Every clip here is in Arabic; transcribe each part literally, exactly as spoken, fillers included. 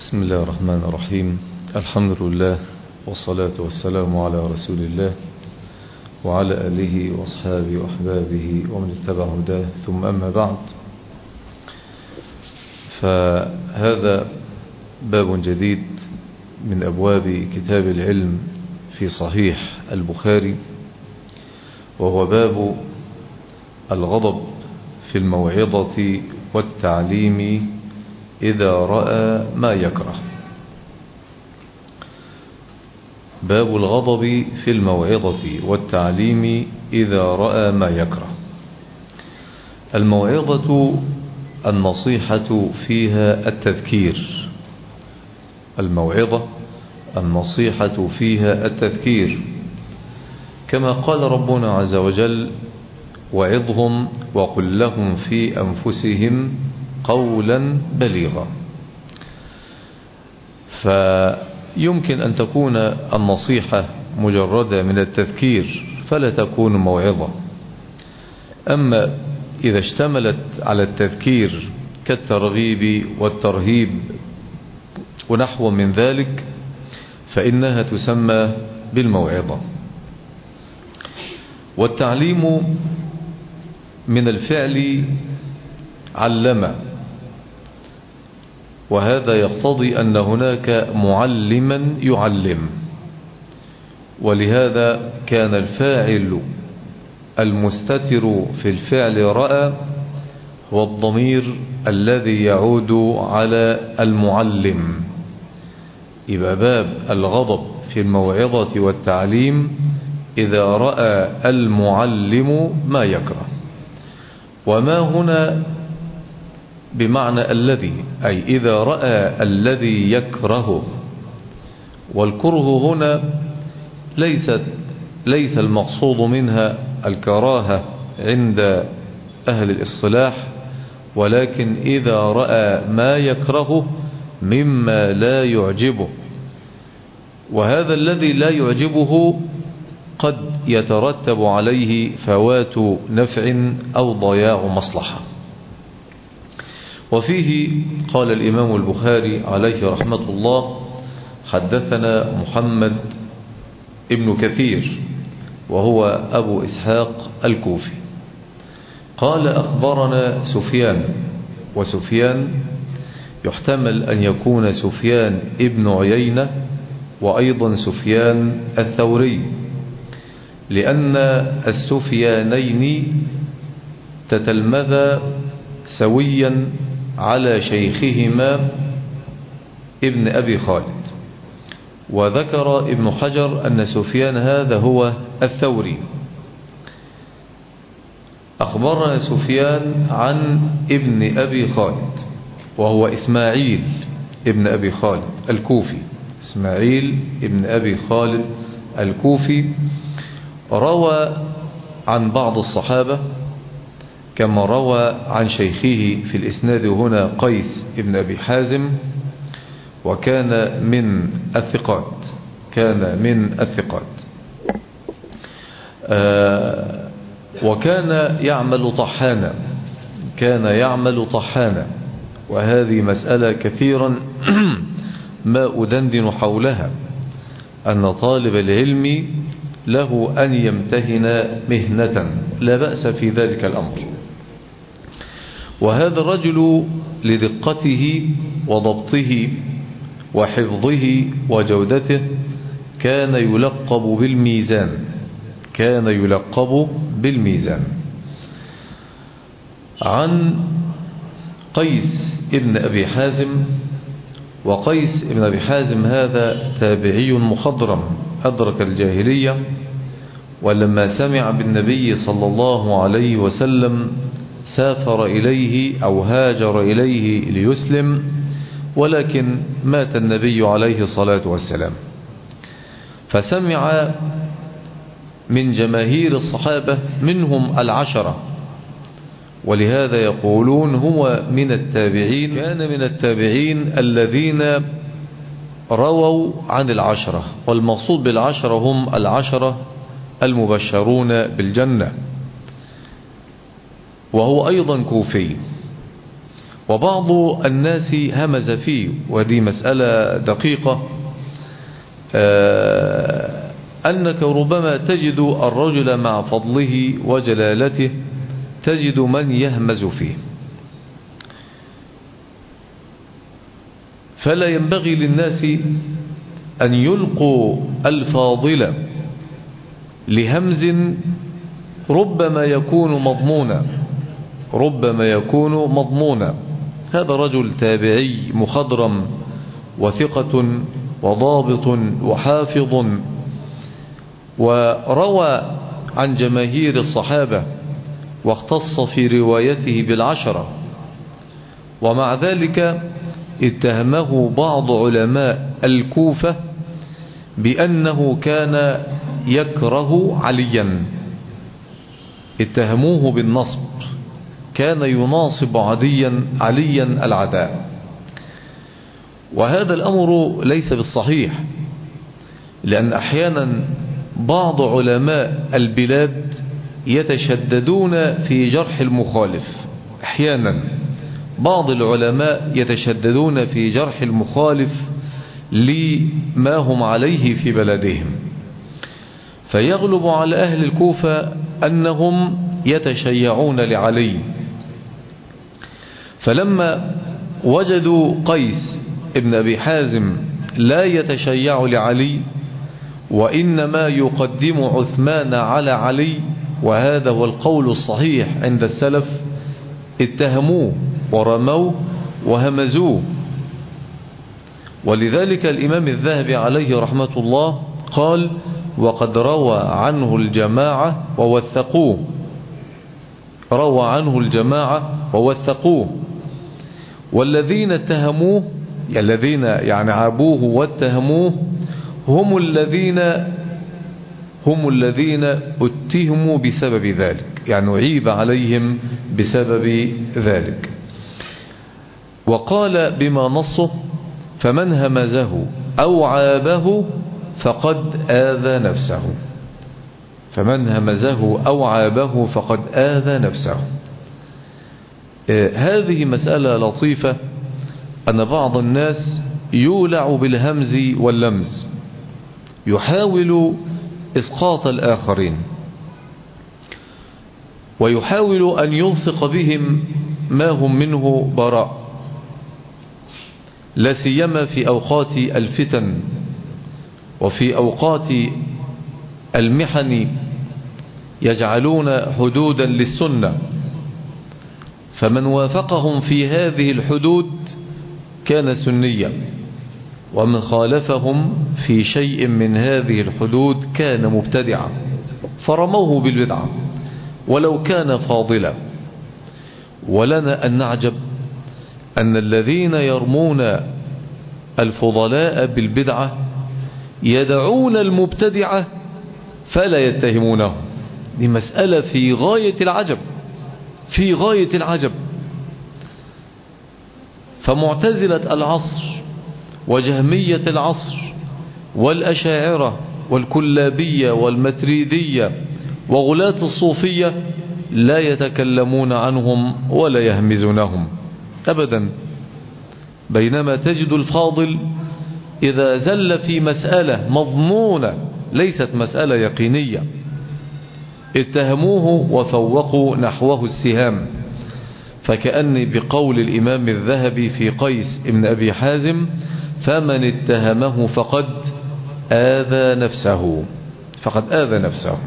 بسم الله الرحمن الرحيم. الحمد لله والصلاة والسلام على رسول الله وعلى آله وأصحابه وأحبابه ومن اتبع هداه، ثم أما بعد، فهذا باب جديد من أبواب كتاب العلم في صحيح البخاري، وهو باب الغضب في الموعظة والتعليم إذا رأى ما يكره. باب الغضب في الموعظة والتعليم إذا رأى ما يكره. الموعظة النصيحة فيها التذكير، الموعظة النصيحة فيها التذكير، كما قال ربنا عز وجل: وعظهم وقل لهم في أنفسهم قولا بليغا. فيمكن أن تكون النصيحة مجردة من التذكير فلا تكون موعظة، أما إذا اشتملت على التذكير كالترغيب والترهيب ونحو من ذلك فإنها تسمى بالموعظة. والتعليم من الفعل علم، وهذا يقتضي أن هناك معلما يعلم، ولهذا كان الفاعل المستتر في الفعل رأى هو الضمير الذي يعود على المعلم. يبقى باب الغضب في الموعظة والتعليم إذا رأى المعلم ما يكره. وما هنا بمعنى الذي، أي إذا رأى الذي يكره. والكره هنا ليست ليس المقصود منها الكراهة عند أهل الاصطلاح، ولكن إذا رأى ما يكره مما لا يعجبه، وهذا الذي لا يعجبه قد يترتب عليه فوات نفع أو ضياع مصلحة. وفيه قال الإمام البخاري عليه رحمة الله: حدثنا محمد ابن كثير وهو أبو إسحاق الكوفي قال أخبرنا سفيان. وسفيان يحتمل أن يكون سفيان ابن عيينة وأيضا سفيان الثوري، لأن السفيانين تتلمذا سويا على شيخهما ابن أبي خالد. وذكر ابن حجر أن سفيان هذا هو الثوري. أخبرنا سفيان عن ابن أبي خالد وهو إسماعيل ابن أبي خالد الكوفي. إسماعيل ابن أبي خالد الكوفي روى عن بعض الصحابة، كما روى عن شيخه في الإسناد هنا قيس ابن أبي حازم، وكان من الثقات كان من الثقات آه وكان يعمل طحانا كان يعمل طحانا وهذه مسألة كثيرا ما أدندن حولها، أن طالب العلم له أن يمتهن مهنة لا بأس في ذلك الأمر. وهذا الرجل لدقته وضبطه وحفظه وجودته كان يلقب بالميزان كان يلقب بالميزان عن قيس ابن أبي حازم. وقيس ابن أبي حازم هذا تابعي مخضرم أدرك الجاهلية، ولما سمع بالنبي صلى الله عليه وسلم سافر إليه أو هاجر إليه ليسلم، ولكن مات النبي عليه الصلاة والسلام، فسمع من جماهير الصحابة منهم العشرة، ولهذا يقولون هو من التابعين كان من التابعين الذين رووا عن العشرة، والمقصود بالعشرة هم العشرة المبشرون بالجنة. وهو أيضا كوفي، وبعض الناس همز فيه، ودي مسألة دقيقة، أنك ربما تجد الرجل مع فضله وجلالته تجد من يهمز فيه. فلا ينبغي للناس أن يلقوا الفاضل لهمز ربما يكون مضمونا ربما يكون مضمونا هذا رجل تابعي مخضرم وثقة وضابط وحافظ، وروى عن جماهير الصحابة واختص في روايته بالعشرة، ومع ذلك اتهمه بعض علماء الكوفة بأنه كان يكره عليا، اتهموه بالنصب، كان يناصب عليا عليا العداء. وهذا الأمر ليس بالصحيح، لأن أحيانا بعض علماء البلاد يتشددون في جرح المخالف، أحيانا بعض العلماء يتشددون في جرح المخالف لما هم عليه في بلدهم، فيغلب على أهل الكوفة أنهم يتشيعون لعلي. فلما وجدوا قيس ابن أبي حازم لا يتشيع لعلي وإنما يقدم عثمان على علي، وهذا هو القول الصحيح عند السلف، اتهموه ورموه وهمزوه. ولذلك الإمام الذهبي عليه رحمة الله قال: وقد روى عنه الجماعة ووثقوه روى عنه الجماعة ووثقوه والذين اتهموه الذين يعني عابوه واتهموه هم الذين هم الذين اتهموا بسبب ذلك، يعني عيب عليهم بسبب ذلك. وقال بما نصه: فمن همزه أو عابه فقد آذى نفسه فمن همزه أو عابه فقد آذى نفسه. آه هذه مسألة لطيفة، أن بعض الناس يولع بالهمز واللمز، يحاول إسقاط الآخرين ويحاول أن يلصق بهم ما هم منه براء، لا سيما في أوقات الفتن وفي أوقات المحن، يجعلون حدودا للسنة، فمن وافقهم في هذه الحدود كان سنيا، ومن خالفهم في شيء من هذه الحدود كان مبتدعا، فرموه بالبدعة ولو كان فاضلا. ولنا أن نعجب أن الذين يرمون الفضلاء بالبدعة يدعون المبتدعة فلا يتهمونه. دي مسألة في غاية العجب في غاية العجب فمعتزلة العصر وجهمية العصر والأشاعرة والكلابية والمتريدية وغلاة الصوفية لا يتكلمون عنهم ولا يهمزونهم أبدا، بينما تجد الفاضل إذا زل في مسألة مضمونة ليست مسألة يقينية اتهموه وفوقوا نحوه السهام. فكأني بقول الإمام الذهبي في قيس ابن أبي حازم: فمن اتهمه فقد آذى نفسه فقد آذى نفسه.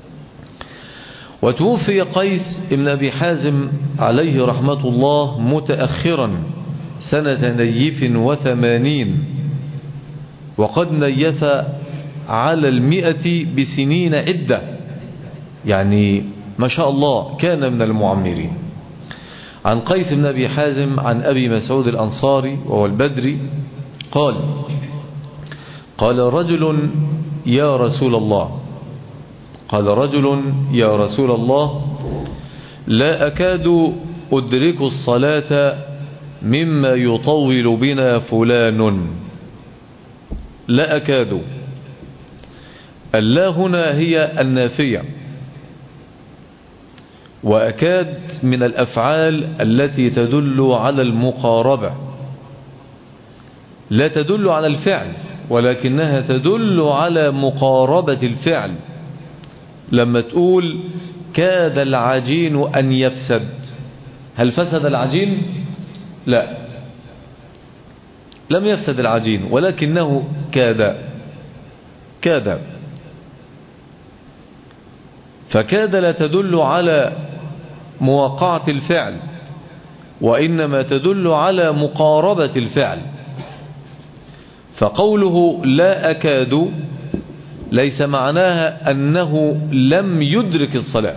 وتوفي قيس ابن أبي حازم عليه رحمة الله متأخرا سنة نيف وثمانين، وقد نيف على المئة بسنين عدة، يعني ما شاء الله كان من المعمرين. عن قيس بن أبي حازم عن أبي مسعود الأنصاري وهو البدري قال: قال رجل يا رسول الله قال رجل يا رسول الله لا أكاد أدرك الصلاة مما يطول بنا فلان. لا أكاد، اللا هنا هي النافية، وأكاد من الأفعال التي تدل على المقاربة، لا تدل على الفعل ولكنها تدل على مقاربة الفعل. لما تقول كاد العجين أن يفسد، هل فسد العجين؟ لا، لم يفسد العجين ولكنه كاد كاد فكاد لا تدل على مواقعة الفعل وإنما تدل على مقاربة الفعل. فقوله لا أكاد ليس معناها أنه لم يدرك الصلاة،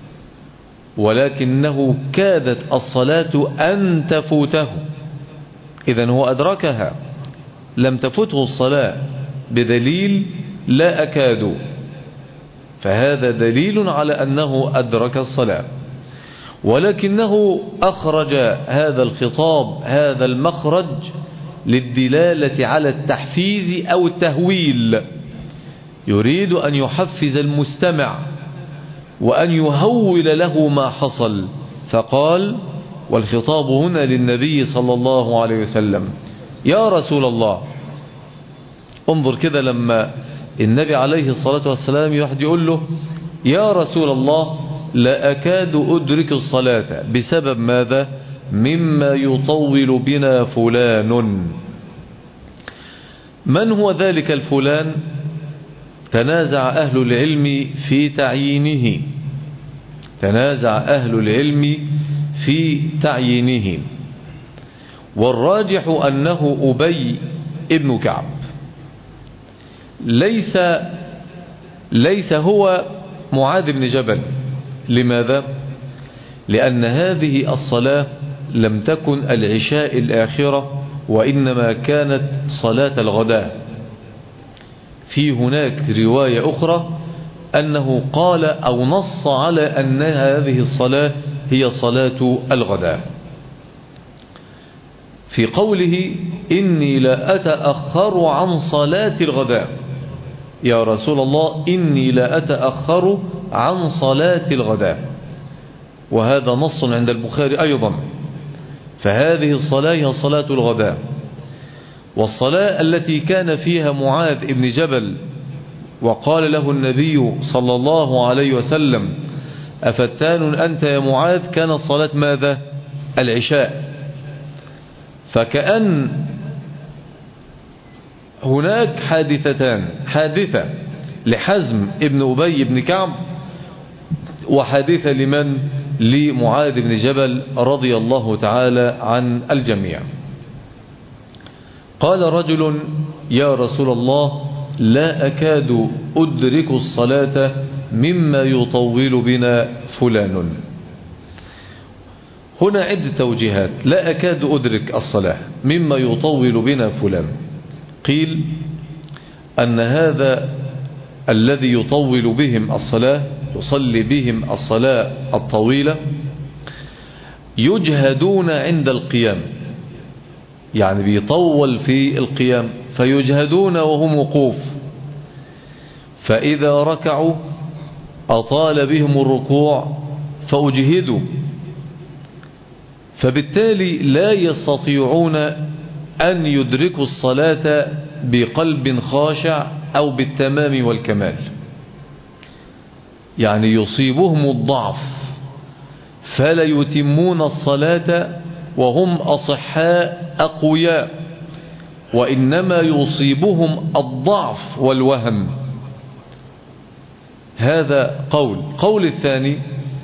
ولكنه كادت الصلاة أن تفوته، إذن هو أدركها، لم تفته الصلاة بدليل لا أكاد، فهذا دليل على أنه أدرك الصلاة، ولكنه أخرج هذا الخطاب هذا المخرج للدلالة على التحفيز أو التهويل، يريد أن يحفز المستمع وأن يهول له ما حصل، فقال والخطاب هنا للنبي صلى الله عليه وسلم يا رسول الله. انظر كده لما النبي عليه الصلاة والسلام يحد يقول له يا رسول الله لا أكاد أدرك الصلاة بسبب ماذا؟ مما يطول بنا فلان. من هو ذلك الفلان؟ تنازع أهل العلم في تعيينه تنازع أهل العلم في تعيينه والراجح أنه أبي ابن كعب. ليس ليس هو معاذ بن جبل. لماذا؟ لأن هذه الصلاة لم تكن العشاء الآخرة وإنما كانت صلاة الغداء. في هناك رواية أخرى أنه قال أو نص على أن هذه الصلاة هي صلاة الغداء، في قوله إني لا أتأخر عن صلاة الغداء. يا رسول الله إني لا أتأخر عن صلاة الغداء، وهذا نص عند البخاري أيضا. فهذه الصلاة هي صلاة الغداء. والصلاة التي كان فيها معاذ ابن جبل وقال له النبي صلى الله عليه وسلم أفتان أنت يا معاذ، كانت صلاة ماذا؟ العشاء. فكأن هناك حادثتان، حادثة لحزم ابن أبي بن كعب وحادثة لمن؟ لمعاذ بن جبل رضي الله تعالى عن الجميع. قال رجل يا رسول الله لا أكاد أدرك الصلاة مما يطول بنا فلان. هنا عدة توجيهات. لا أكاد أدرك الصلاة مما يطول بنا فلان، قيل أن هذا الذي يطول بهم الصلاة يصلي بهم الصلاة الطويلة يجهدون عند القيام، يعني بيطول في القيام فيجهدون وهم وقوف، فإذا ركعوا أطال بهم الركوع فأجهدوا، فبالتالي لا يستطيعون أن يدركوا الصلاة بقلب خاشع أو بالتمام والكمال، يعني يصيبهم الضعف فلا يتمون الصلاة وهم أصحاء أقوياء، وإنما يصيبهم الضعف والوهن. هذا قول. قول الثاني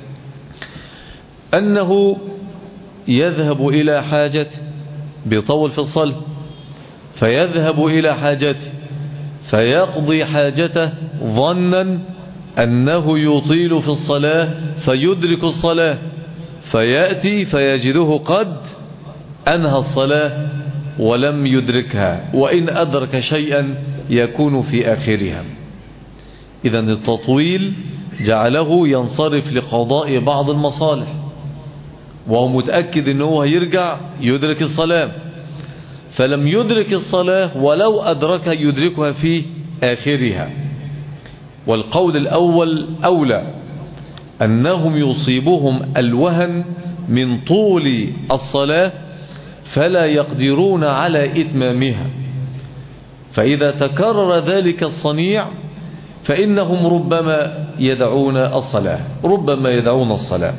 أنه يذهب إلى حاجته، بيطول في الصلاة فيذهب إلى حاجته فيقضي حاجته ظنا أنه يطيل في الصلاة فيدرك الصلاة، فيأتي فيجده قد أنهى الصلاة ولم يدركها، وإن أدرك شيئا يكون في آخرها. إذن التطويل جعله ينصرف لقضاء بعض المصالح، وهو متأكد أنه هيرجع يدرك الصلاة، فلم يدرك الصلاة ولو أدركها يدركها في آخرها. والقول الأول أولى، أنهم يصيبهم الوهن من طول الصلاة فلا يقدرون على إتمامها، فإذا تكرر ذلك الصنيع فإنهم ربما يدعون الصلاة ربما يدعون الصلاة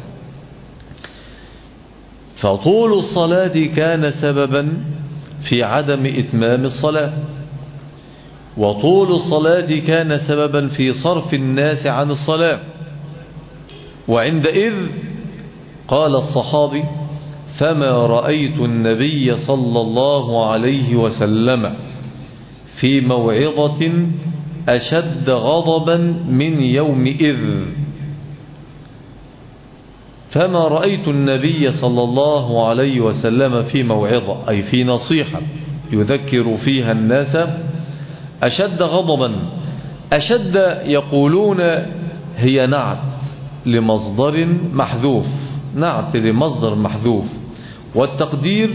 فطول الصلاة كان سببا في عدم إتمام الصلاة، وطول الصلاة كان سببا في صرف الناس عن الصلاة. وعندئذ قال الصحابي: فما رأيت النبي صلى الله عليه وسلم في موعظة أشد غضبا من يومئذ. فما رأيت النبي صلى الله عليه وسلم في موعظة، أي في نصيحة يذكر فيها الناس، أشد غضبا. أشد يقولون هي نعت لمصدر محذوف، نعت لمصدر محذوف، والتقدير: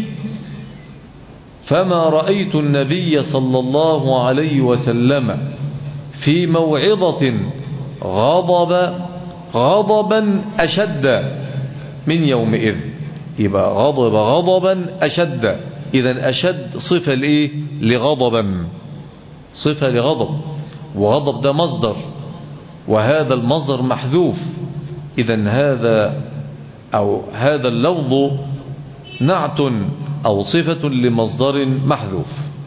فما رأيت النبي صلى الله عليه وسلم في موعظة غضب غضبا أشد من يومئذ. يبقى غضب غضبا أشد، إذن أشد صفة لإيه؟ لغضبا، صفة لغضب، وغضب ده مصدر، وهذا المصدر محذوف، إذن هذا أو هذا اللفظ نعت أو صفة لمصدر محذوف.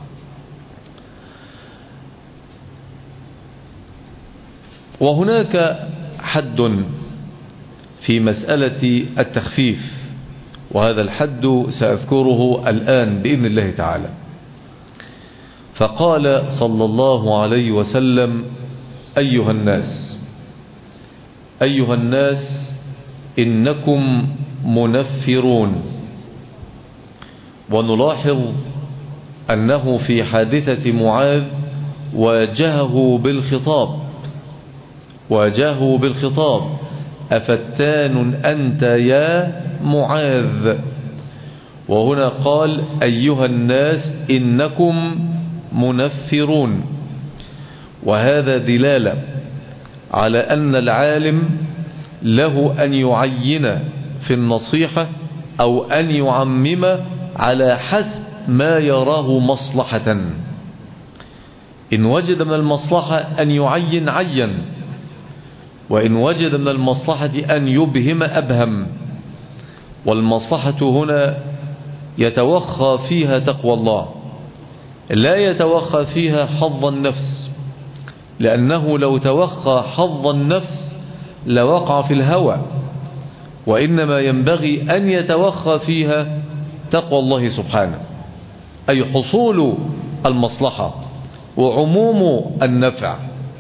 وهناك حد في مسألة التخفيف، وهذا الحد سأذكره الآن بإذن الله تعالى. فقال صلى الله عليه وسلم: أيها الناس أيها الناس إنكم منفرون. ونلاحظ أنه في حادثة معاذ واجهه بالخطاب واجهه بالخطاب أفتان أنت يا معاذ. وهنا قال: أيها الناس إنكم منفرون، وهذا دلالة على أن العالم له أن يعين في النصيحة أو أن يعمم على حسب ما يراه مصلحة. إن وجد من المصلحة أن يعين عين، وإن وجد من المصلحة أن يبهم أبهم. والمصلحة هنا يتوخى فيها تقوى الله، لا يتوخى فيها حظ النفس، لأنه لو توخى حظ النفس لوقع في الهوى، وإنما ينبغي أن يتوخى فيها تقوى الله سبحانه، أي حصول المصلحة وعموم النفع.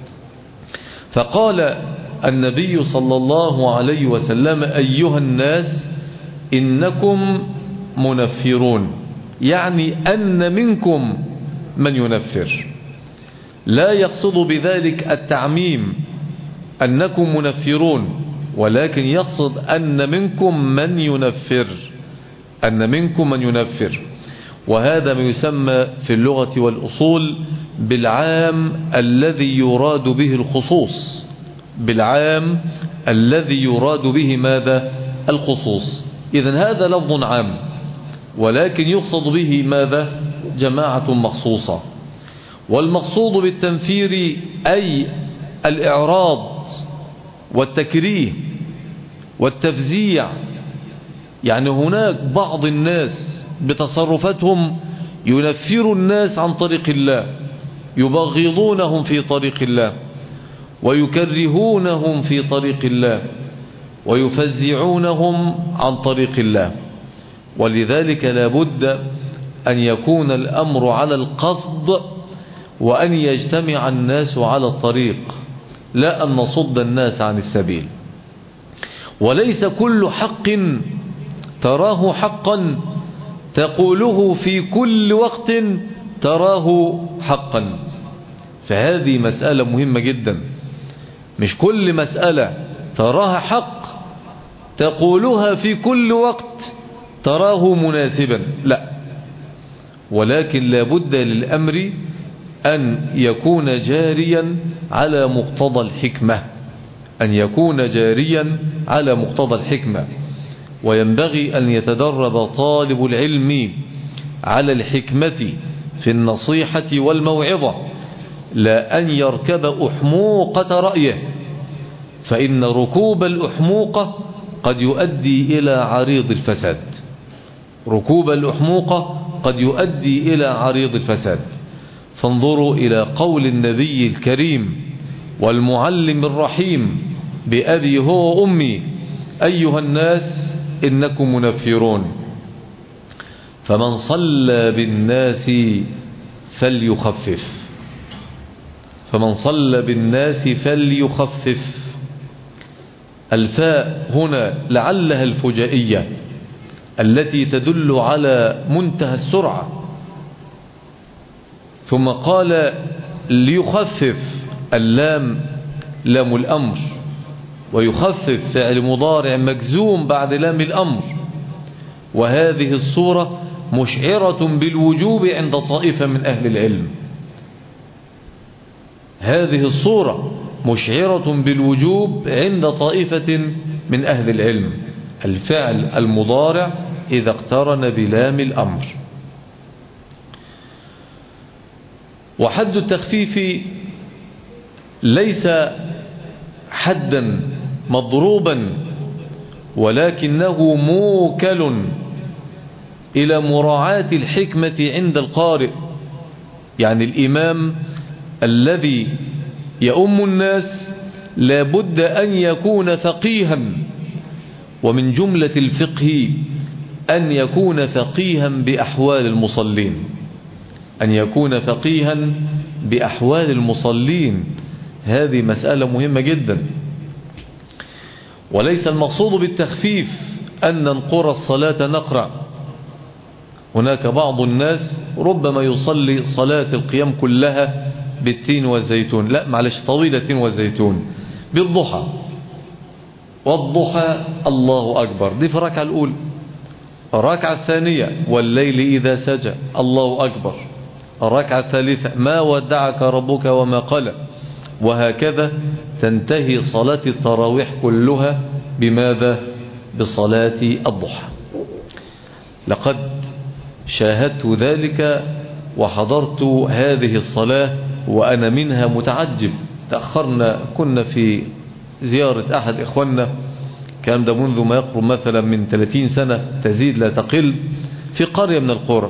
فقال النبي صلى الله عليه وسلم: أيها الناس إنكم منفرون، يعني أن منكم من ينفر. لا يقصد بذلك التعميم أنكم منفرون، ولكن يقصد أن منكم من ينفر أن منكم من ينفر وهذا ما يسمى في اللغة والأصول بالعام الذي يراد به الخصوص، بالعام الذي يراد به ماذا؟ الخصوص. إذن هذا لفظ عام، ولكن يقصد به ماذا؟ جماعة مخصوصة. والمقصود بالتنفير أي الإعراض والتكريه والتفزيع. يعني هناك بعض الناس بتصرفاتهم ينفر الناس عن طريق الله، يبغضونهم في طريق الله، ويكرهونهم في طريق الله، ويفزعونهم عن طريق الله. ولذلك لا بد أن يكون الأمر على القصد، وأن يجتمع الناس على الطريق، لا أن نصد الناس عن السبيل. وليس كل حق تراه حقا تقوله في كل وقت تراه حقا. فهذه مسألة مهمة جدا، مش كل مسألة تراها حق تقولها في كل وقت تراه مناسبا، لا، ولكن لا بد للأمر أن يكون جاريا على مقتضى الحكمة، أن يكون جاريا على مقتضى الحكمة، وينبغي أن يتدرب طالب العلم على الحكمة في النصيحة والموعظة، لا أن يركب أحموقة رأيه، فإن ركوب الأحموقة قد يؤدي إلى عريض الفساد. ركوب الأحموقة قد يؤدي إلى عريض الفساد. فانظروا إلى قول النبي الكريم والمعلم الرحيم بأبي هو وأمي: أيها الناس إنكم منفرون، فمن صلى بالناس فليخفف. فمن صلى بالناس فليخفف. الفاء هنا لعلها الفجائية التي تدل على منتهى السرعة. ثم قال ليخفف، اللام لام الأمر، ويخفف فعل مضارع مجزوم بعد لام الأمر. وهذه الصورة مشعرة بالوجوب عند طائفة من أهل العلم. هذه الصورة مشعرة بالوجوب عند طائفة من أهل العلم، الفعل المضارع إذا اقترن بلام الأمر. وحد التخفيف ليس حدا مضروبا، ولكنه موكل إلى مراعاة الحكمة عند القارئ. يعني الإمام الذي يؤم الناس لابد أن يكون فقيها، ومن جملة الفقه أن يكون فقيها بأحوال المصلين، أن يكون فقيها بأحوال المصلين. هذه مسألة مهمة جدا. وليس المقصود بالتخفيف أن ننقر الصلاة نقرأ. هناك بعض الناس ربما يصلي صلاة القيام كلها بالتين والزيتون، لا معلش، طويلة التين والزيتون بالضحى، والضحى الله أكبر دي في الركعة الأولى. الركعة الثانية والليل إذا سجى الله أكبر. الركعة الثالثة ما ودعك ربك وما قلى. وهكذا تنتهي صلاة التراويح كلها بماذا؟ بصلاة الضحى. لقد شاهدت ذلك وحضرت هذه الصلاة وأنا منها متعجب. تأخرنا، كنا في زيارة أحد إخواننا، كان ده منذ ما يقرب مثلا من ثلاثين سنة تزيد لا تقل، في قرية من القرى.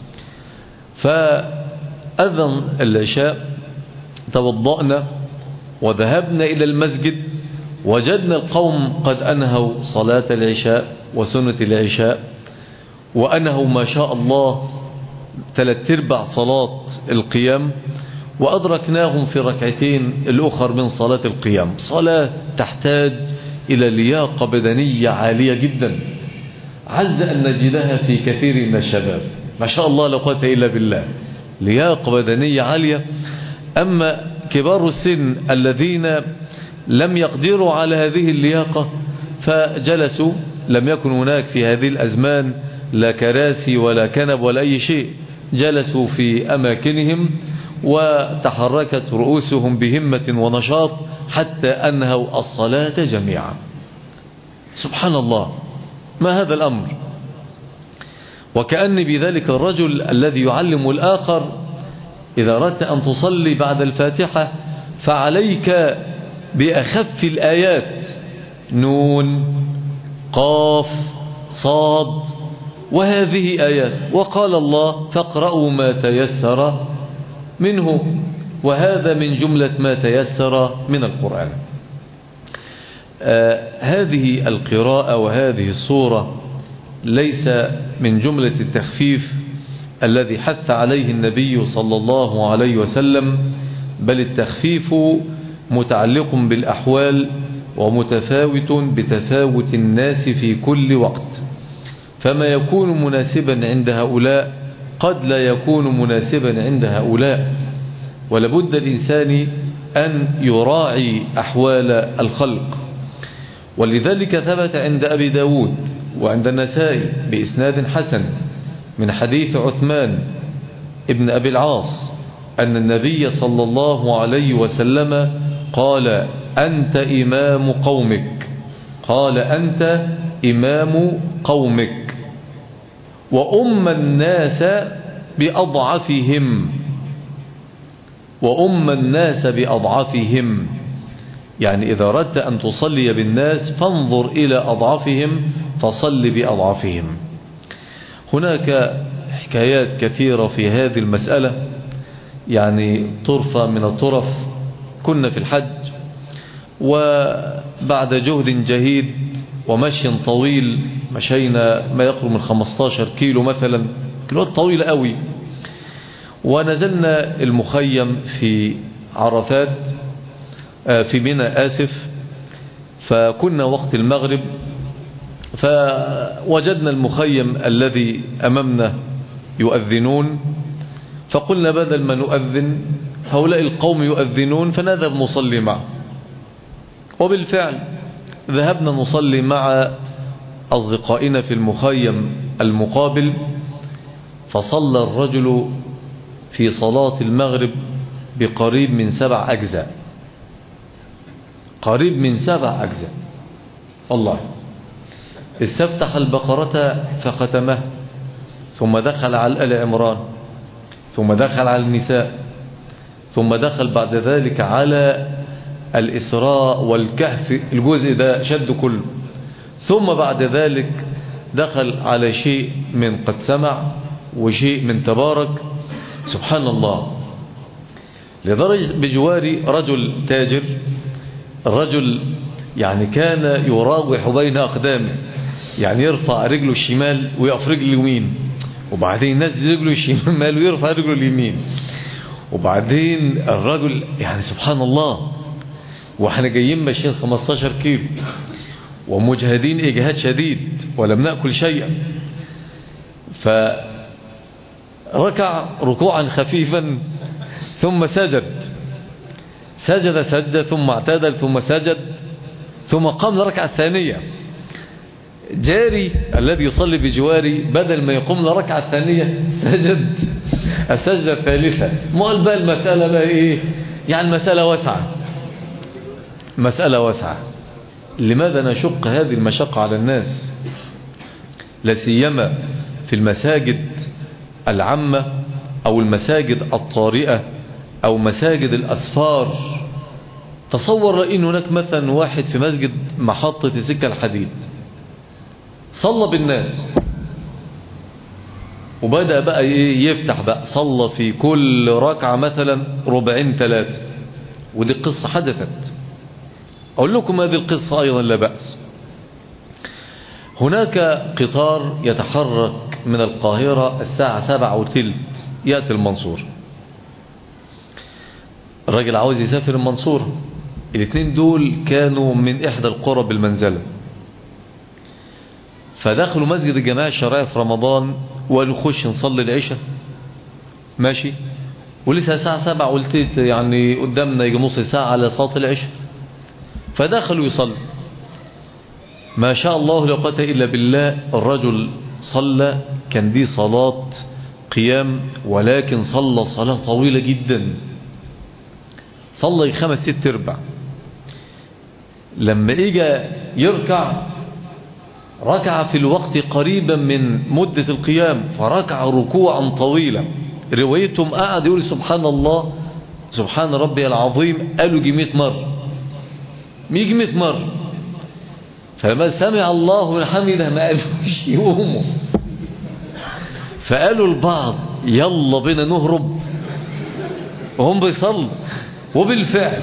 فأذن العشاء، توضأنا وذهبنا إلى المسجد، وجدنا القوم قد أنهوا صلاة العشاء وسنة العشاء، وأنهوا ما شاء الله ثلاث ارباع صلاة القيام، وأدركناهم في ركعتين الأخر من صلاة القيام. صلاة تحتاج إلى لياقة بدنية عالية جدا، عز أن نجدها في كثير من الشباب، ما شاء الله لا قوة إلا بالله، لياقة بدنية عالية. أما كبار السن الذين لم يقدروا على هذه اللياقة فجلسوا، لم يكن هناك في هذه الأزمان لا كراسي ولا كنب ولا أي شيء، جلسوا في أماكنهم وتحركت رؤوسهم بهمة ونشاط حتى أنهوا الصلاة جميعا. سبحان الله، ما هذا الأمر؟ وكأن بذلك الرجل الذي يعلم الآخر: إذا أردت أن تصلي بعد الفاتحة فعليك بأخف الآيات، نون قاف صاد، وهذه آيات، وقال الله: فاقرأوا ما تيسر منه، وهذا من جملة ما تيسر من القرآن. آه هذه القراءة وهذه الصورة ليس من جملة التخفيف الذي حث عليه النبي صلى الله عليه وسلم، بل التخفيف متعلق بالأحوال ومتفاوت بتفاوت الناس في كل وقت، فما يكون مناسبا عند هؤلاء قد لا يكون مناسبا عند هؤلاء، ولابد الإنسان أن يراعي أحوال الخلق. ولذلك ثبت عند أبي داود وعند النسائي بإسناد حسن من حديث عثمان ابن أبي العاص أن النبي صلى الله عليه وسلم قال: أنت إمام قومك. قال أنت إمام قومك وأم الناس بأضعفهم، وأم الناس بأضعفهم، يعني إذا أردت أن تصلي بالناس فانظر إلى أضعفهم فصل بأضعفهم. هناك حكايات كثيرة في هذه المسألة، يعني طرفة من الطرف. كنا في الحج وبعد جهد جهيد ومشي طويل، مشينا ما يقرب من خمستاشر كيلو مثلا، كيلوات طويلة قوي، ونزلنا المخيم في عرفات في منى آسف. فكنا وقت المغرب، فوجدنا المخيم الذي أمامنا يؤذنون، فقلنا بدل ما نؤذن هؤلاء القوم يؤذنون فنذهب نصلي معه. وبالفعل ذهبنا نصلي مع أصدقائنا في المخيم المقابل، فصلى الرجل في صلاة المغرب بقريب من سبع أجزاء، قريب من سبع أجزاء والله. استفتح البقرة فختمه، ثم دخل على آل عمران، ثم دخل على النساء، ثم دخل بعد ذلك على الإسراء والكهف، الجزء ده شد كله، ثم بعد ذلك دخل على شيء من قد سمع وشيء من تبارك. سبحان الله. لدرجة بجواري رجل تاجر، الرجل يعني كان يراوح بين أقدامه، يعني يرفع رجله الشمال ويقف رجله اليمين، وبعدين ينزل رجله الشمال ويرفع رجله اليمين، وبعدين الرجل يعني سبحان الله. واحنا جايين ماشيين خمستاشر كيلو ومجهدين إجهاد شديد ولم نأكل شيئا، فركع ركوعا خفيفا ثم سجد، سجد سجد ثم اعتدل ثم سجد ثم قام لركعة الثانية. جاري الذي يصلي بجواري بدل ما يقوم لركعة الثانية سجد السجدة الثالثة. ما قال بقى المسألة بقى ايه؟ يعني مسألة واسعة، مسألة واسعة. لماذا نشق هذه المشقة على الناس؟ لا سيما في المساجد العامة أو المساجد الطارئة أو مساجد الأسفار. تصور إن هناك مثلا واحد في مسجد محطة سكة الحديد صلى بالناس وبدأ بقى يفتح بقى، صلى في كل ركعة مثلا ربعين ثلاثة، ودي قصة حدثت. أقول لكم هذه القصة أيضا لا بأس. هناك قطار يتحرك من القاهرة الساعة سبعة وثلث يأتي المنصور. الراجل عاوز يسافر المنصور. الاثنين دول كانوا من إحدى القرى بالمنزلة، فدخلوا مسجد الجماعة الشرعية في رمضان وقالوا خش نصلي العشاء ماشي، ولسه الساعة سبعة وثلث يعني قدامنا يجي نص ساعة على صلاة العشاء. فدخلوا يصلي، ما شاء الله لا قوة إلا بالله. الرجل صلى، كان دي صلاة قيام، ولكن صلى صلاة طويلة جدا، صلى خمس ست ارباع. لما اجى يركع ركع في الوقت قريبا من مدة القيام، فركع ركوعا طويلا. روايتهم قعد يقول سبحان الله سبحان ربي العظيم، قالوا جي مئة مرة، يجي مئة مرة. فما سمع الله من حمده ما قالوش يقوموا، فقالوا البعض يلا بنا نهرب وهم بيصلوا. وبالفعل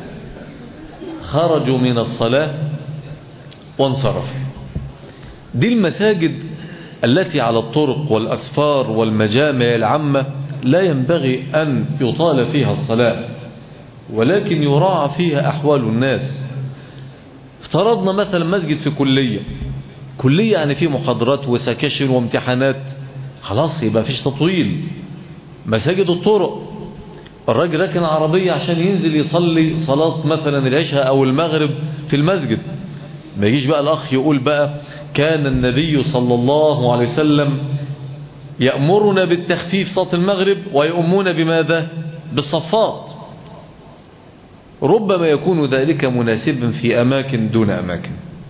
خرجوا من الصلاة وانصرفوا. دي المساجد التي على الطرق والأسفار والمجامع العامة لا ينبغي أن يطال فيها الصلاة، ولكن يراعى فيها أحوال الناس. افترضنا مثلا مسجد في كلية، كلية يعني فيه محاضرات وسكاشن وامتحانات، خلاص يبقى فيش تطويل. مساجد الطرق، الراجل راكن عربية عشان ينزل يصلي صلاة مثلا العشاء أو المغرب في المسجد، ما يجيش بقى الأخ يقول بقى كان النبي صلى الله عليه وسلم يأمرنا بالتخفيف صلاة المغرب ويؤمون بماذا؟ بالصفات. ربما يكون ذلك مناسبا في أماكن دون أماكن.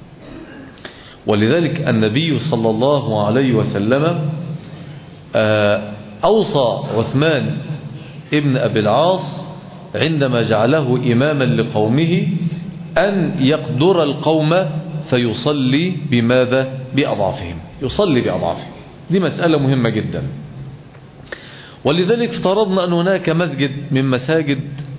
ولذلك النبي صلى الله عليه وسلم أوصى عثمان ابن أبي العاص عندما جعله إماما لقومه أن يقدر القوم فيصلي بماذا؟ بأضعافهم، يصلي بأضعافهم. دي مسألة مهمة جدا. ولذلك افترضنا أن هناك مسجد من مساجد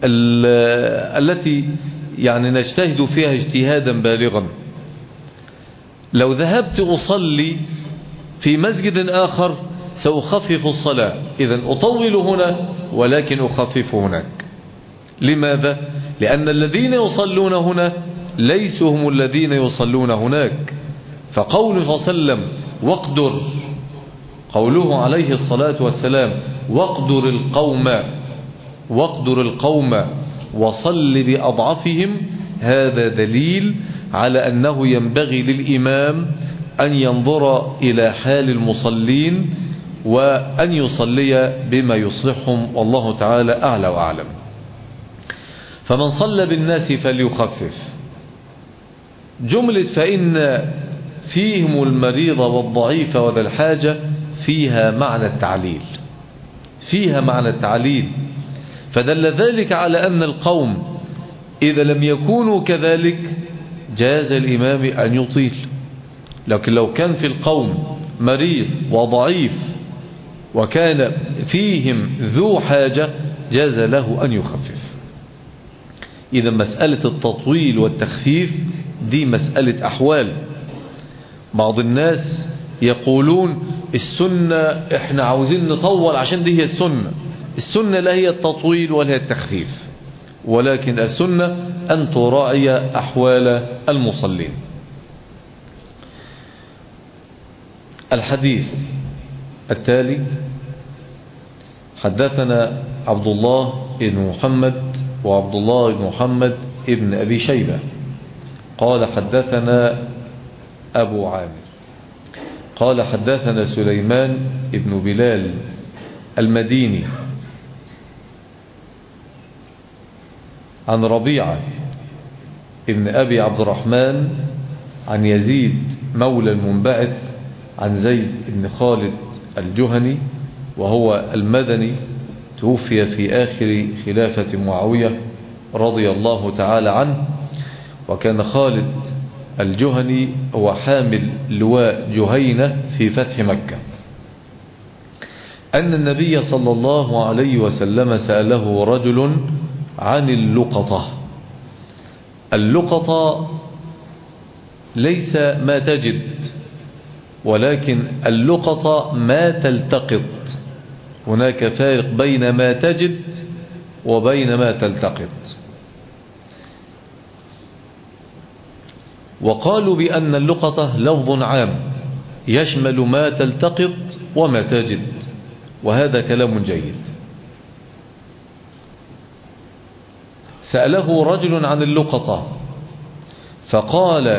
التي يعني نجتهد فيها اجتهادا بالغا، لو ذهبت أصلي في مسجد آخر سأخفف الصلاة، إذن أطول هنا ولكن أخفف هناك. لماذا؟ لأن الذين يصلون هنا ليسوا هم الذين يصلون هناك. فقوله صلى الله عليه وسلم واقدر، قوله عليه الصلاة والسلام واقدر القوم واقدر القوم وصل بأضعفهم، هذا دليل على أنه ينبغي للإمام أن ينظر إلى حال المصلين وأن يصلي بما يصلحهم، والله تعالى أعلى وأعلم. فمن صلى بالناس فليخفف. جملة فإن فيهم المريض والضعيف وذا الحاجة فيها معنى التعليل، فيها معنى التعليل. فدل ذلك على أن القوم إذا لم يكونوا كذلك جاز الإمام أن يطيل. لكن لو كان في القوم مريض وضعيف وكان فيهم ذو حاجة جاز له أن يخفف. إذا مسألة التطويل والتخفيف دي مسألة أحوال. بعض الناس يقولون السنة احنا عاوزين نطول عشان دي هي السنة. السنة لا هي التطويل ولا هي التخفيف، ولكن السنة أن تراعي أحوال المصلين. الحديث التالي: حدثنا عبد الله بن محمد وعبد الله بن محمد ابن أبي شيبة قال حدثنا أبو عامر قال حدثنا سليمان ابن بلال المديني عن ربيعة ابن أبي عبد الرحمن عن يزيد مولى المنبعث عن زيد بن خالد الجهني وهو المدني، توفي في آخر خلافة معاوية رضي الله تعالى عنه. وكان خالد الجهني هو حامل لواء جهينة في فتح مكة. أن النبي صلى الله عليه وسلم سأله رجل عن اللقطة. اللقطة ليس ما تجد، ولكن اللقطة ما تلتقط. هناك فارق بين ما تجد وبين ما تلتقط. وقالوا بأن اللقطة لفظ عام يشمل ما تلتقط وما تجد، وهذا كلام جيد. سأله رجل عن اللقطة فقال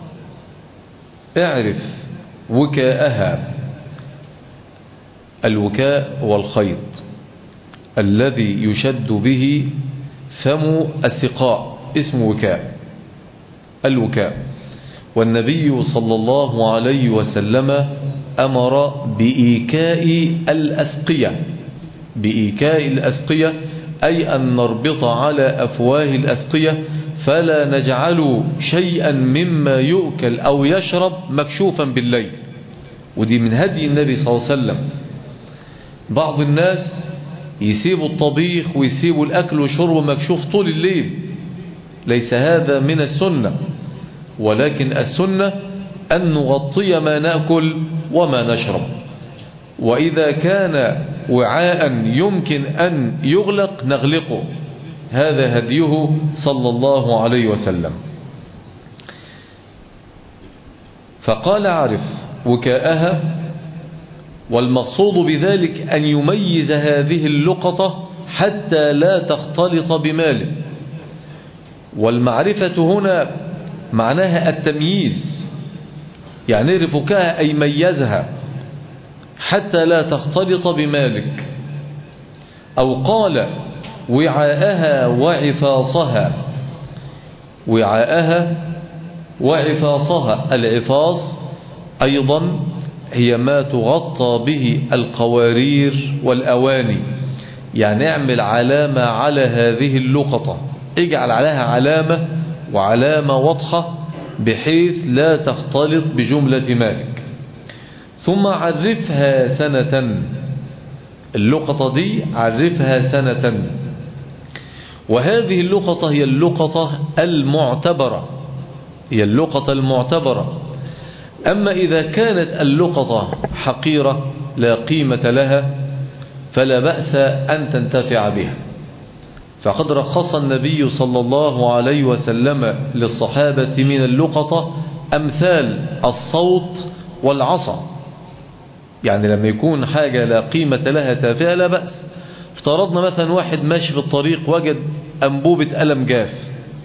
اعرف وكاءها. الوكاء هو الخيط الذي يشد به فم السقاء، اسمه وكاء، الوكاء. والنبي صلى الله عليه وسلم أمر بإيكاء الأسقية، بإيكاء الأسقية أي أن نربط على أفواه الأسقية فلا نجعل شيئا مما يؤكل أو يشرب مكشوفا بالليل. ودي من هدي النبي صلى الله عليه وسلم. بعض الناس يسيبوا الطبيخ ويسيبوا الأكل والشرب مكشوف طول الليل، ليس هذا من السنة، ولكن السنة أن نغطي ما نأكل وما نشرب. وإذا كان وعاء يمكن أن يغلق نغلقه، هذا هديه صلى الله عليه وسلم. فقال عرف وكاءها، والمقصود بذلك أن يميز هذه اللقطة حتى لا تختلط بماله. والمعرفة هنا معناها التمييز، يعني رفكها أي ميزها حتى لا تختلط بمالك. أو قال وعاءها وعفاصها، وعاءها وعفاصها. العفاص أيضا هي ما تغطى به القوارير والأواني، يعني اعمل علامة على هذه اللقطة، اجعل عليها علامة وعلامة واضحة بحيث لا تختلط بجملة مالك. ثم عرفها سنة، اللقطة دي عرفها سنة، وهذه اللقطة هي اللقطة المعتبرة، هي اللقطة المعتبرة. أما إذا كانت اللقطة حقيرة لا قيمة لها فلا بأس أن تنتفع بها. فقد رخص النبي صلى الله عليه وسلم للصحابة من اللقطة أمثال الصوت والعصا، يعني لما يكون حاجة لا قيمة لها تافهة لا بأس. افترضنا مثلا واحد ماشي في الطريق وجد أنبوبة قلم جاف،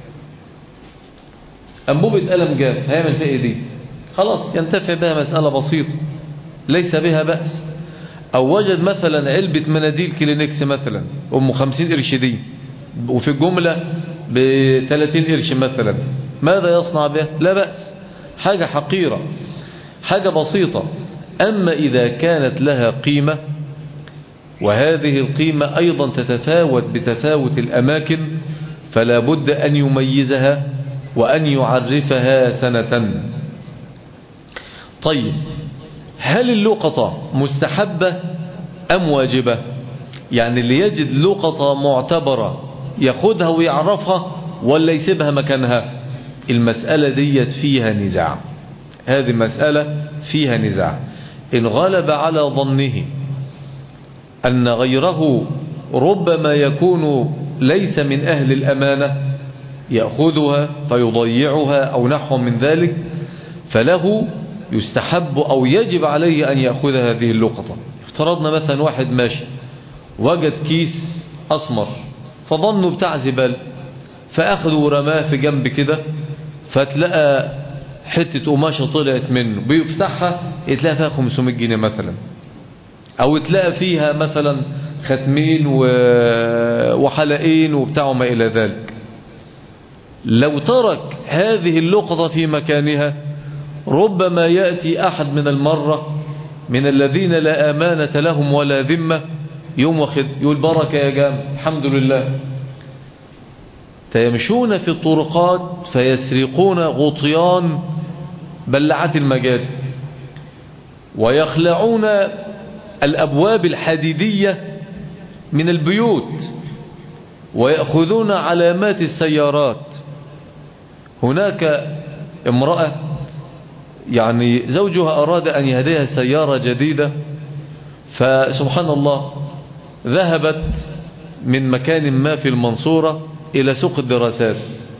أنبوبة قلم جاف هيعمل فيها ايه دي؟ خلاص ينتفع بها، مسألة بسيطة ليس بها بأس. أو وجد مثلا علبة مناديل كلينكس مثلا أم خمسين قرش دي، وفي الجملة بثلاثين قرش مثلا، ماذا يصنع بها؟ لا بأس، حاجة حقيرة، حاجة بسيطة. أما إذا كانت لها قيمة، وهذه القيمة أيضا تتفاوت بتفاوت الأماكن، فلا بد أن يميزها وأن يعرفها سنة. طيب، هل اللقطة مستحبة أم واجبة؟ يعني اللي يجد لقطة معتبرة ياخدها ويعرفها ولا يسيبها مكانها؟ المسألة ديت فيها نزاع، هذه مسألة فيها نزاع. إن غلب على ظنه أن غيره ربما يكون ليس من أهل الأمانة يأخذها فيضيعها أو نحو من ذلك، فله يستحب أو يجب عليه أن يأخذ هذه اللقطة. افترضنا مثلا واحد ماشي وجد كيس أسمر فظنه بتاع زبال، فأخذه ورماه في جنب كده، فتلقى حتة قماشة طلعت منه، بيفتحها يتلاقى فيها خمسمائة جنيه مثلا، أو يتلاقى فيها مثلا ختمين وحلقين وبتاع وما إلى ذلك. لو ترك هذه اللقطة في مكانها ربما يأتي أحد من المرة من الذين لا أمانة لهم ولا ذمة، يوم واخد يقول بركة يا جام الحمد لله. فيمشون في الطرقات فيسرقون غطيان بلعات المجاري، ويخلعون الأبواب الحديدية من البيوت، ويأخذون علامات السيارات. هناك امرأة يعني زوجها أراد أن يهديها سيارة جديدة، فسبحان الله ذهبت من مكان ما في المنصورة إلى سوق الدراسات،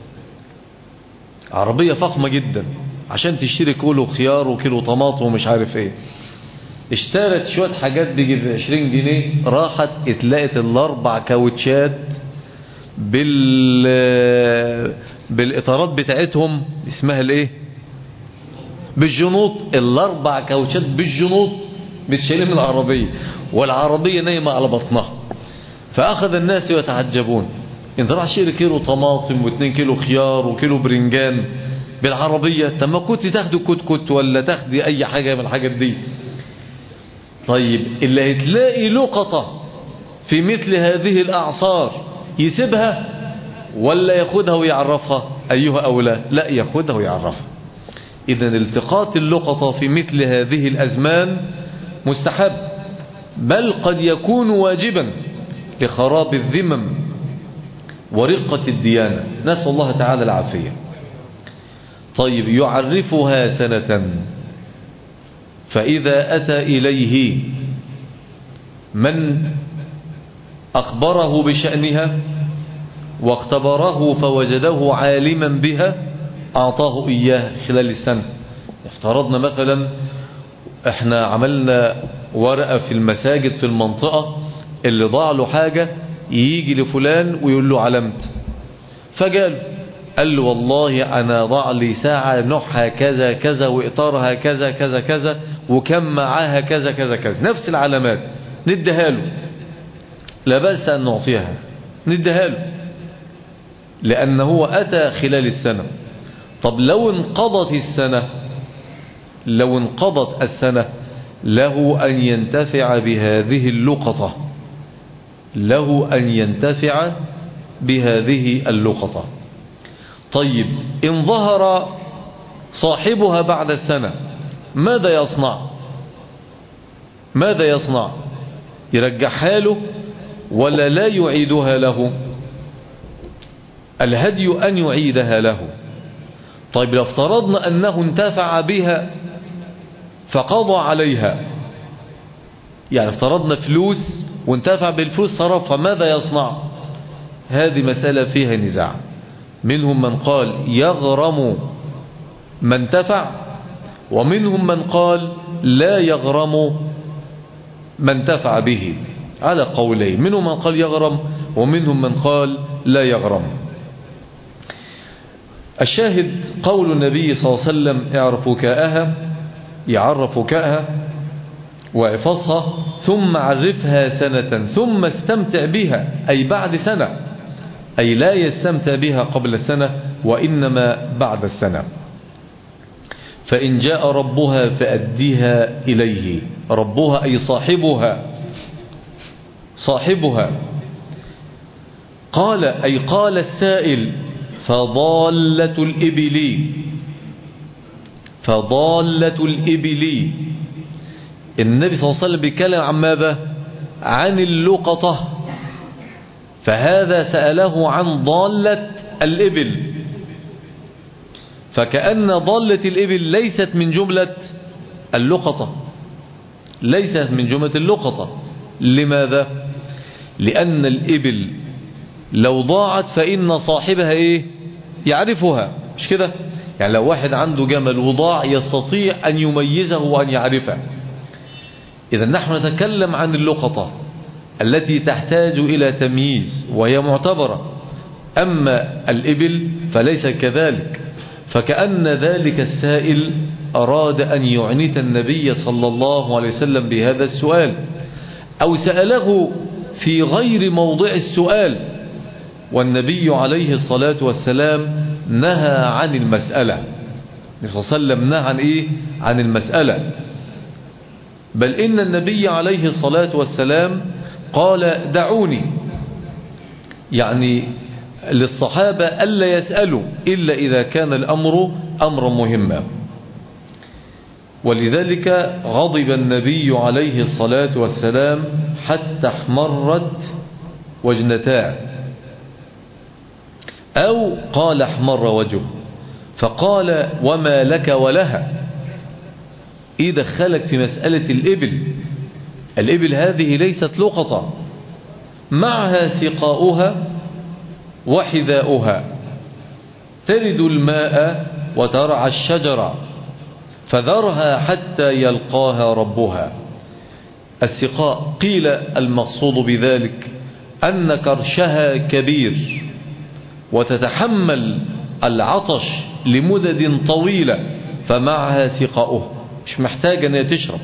عربية فخمة جدا، عشان تشتري كيلو خيار وكيلو طماطم ومش عارف ايه. اشترت شوية حاجات بيجي عشرين جنيه، راحت اتلاقت الاربع كاوتشات بال بالاطارات بتاعتهم، اسمها الايه، بالجنوط، الاربع كاوتشات بالجنوط بتشيل من العربية، والعربية نايمة على بطنها. فاخذ الناس يتعجبون، انت راح تشتري كيلو طماطم واثنين كيلو خيار وكيلو برنجان بالعربية، طب ما كنت تاخدي كت كت ولا تاخدي اي حاجة من الحاجات دي. طيب اللي هتلاقي لقطة في مثل هذه الاعصار يسيبها ولا ياخدها ويعرفها؟ ايها اولى؟ لا، ياخدها ويعرفها. اذا التقاط اللقطة في مثل هذه الازمان مستحب، بل قد يكون واجبا لخراب الذمم ورقة الديانة، نسأل الله تعالى العافية. طيب، يعرفها سنة، فإذا أتى إليه من أخبره بشأنها واختبره فوجده عالما بها أعطاه إياه خلال السنة. افترضنا مثلا احنا عملنا ورقة في المساجد في المنطقة، اللي ضاع له حاجة يجي لفلان ويقول له علمت، فقال قال له والله أنا ضاع لي ساعة نوعها كذا كذا وإطارها كذا كذا كذا وكم معاها كذا كذا كذا، نفس العلامات، نديها له، لا بأس أن نعطيها، نديها له. لأنه أتى خلال السنة. طب لو انقضت السنة لو انقضت السنة له أن ينتفع بهذه اللقطة له أن ينتفع بهذه اللقطة. طيب إن ظهر صاحبها بعد السنة ماذا يصنع ماذا يصنع يرجعها له ولا لا يعيدها له؟ الهدي أن يعيدها له. طيب لو افترضنا أنه انتفع بها فقضى عليها، يعني افترضنا فلوس وانتفع بالفلوس صرفها، ماذا يصنع؟ هذه مسألة فيها نزاع. منهم من قال يغرم من انتفع، ومنهم من قال لا يغرم من انتفع به، على قولين، منهم من قال يغرم ومنهم من قال لا يغرم. الشاهد قول النبي صلى الله عليه وسلم اعرفوا كاءها، يعرف كاءها واعفصها ثم عرفها سنة ثم استمتع بها، أي بعد سنة، أي لا يستمتع بها قبل السنة وإنما بعد السنة. فإن جاء ربها فأديها إليه، ربها أي صاحبها صاحبها قال أي قال السائل فضالة الإبل فضالة الإبل النبي صلى الله عليه وسلم بيتكلم عن ماذا؟ عن اللقطة، فهذا سأله عن ضالة الإبل، فكأن ضالة الإبل ليست من جملة اللقطة ليست من جملة اللقطة. لماذا؟ لأن الإبل لو ضاعت فإن صاحبها إيه؟ يعرفها، مش كده؟ يعني لو واحد عنده جمل وضاع يستطيع أن يميزه وأن يعرفه. إذا نحن نتكلم عن اللقطة التي تحتاج إلى تمييز وهي معتبرة، أما الإبل فليس كذلك. فكأن ذلك السائل أراد أن يعنت النبي صلى الله عليه وسلم بهذا السؤال، أو سأله في غير موضع السؤال، والنبي عليه الصلاة والسلام نهى عن المسألة. النبي صلى الله عليه وسلم نهى عن إيه؟ عن المسألة. بل إن النبي عليه الصلاة والسلام قال دعوني، يعني للصحابة ألا يسألوا إلا إذا كان الأمر أمر مهما. ولذلك غضب النبي عليه الصلاة والسلام حتى احمرت وجنتاه، أو قال احمر وجهه، فقال وما لك ولها؟ إيه دخلك في مسألة الإبل؟ الإبل هذه ليست لقطة، معها سقاؤها وحذاؤها، ترد الماء وترعى الشجرة، فذرها حتى يلقاها ربها. السقاء قيل المقصود بذلك أن كرشها كبير وتتحمل العطش لمدد طويلة، فمعها سقاؤها، مش محتاجة أن تشرب.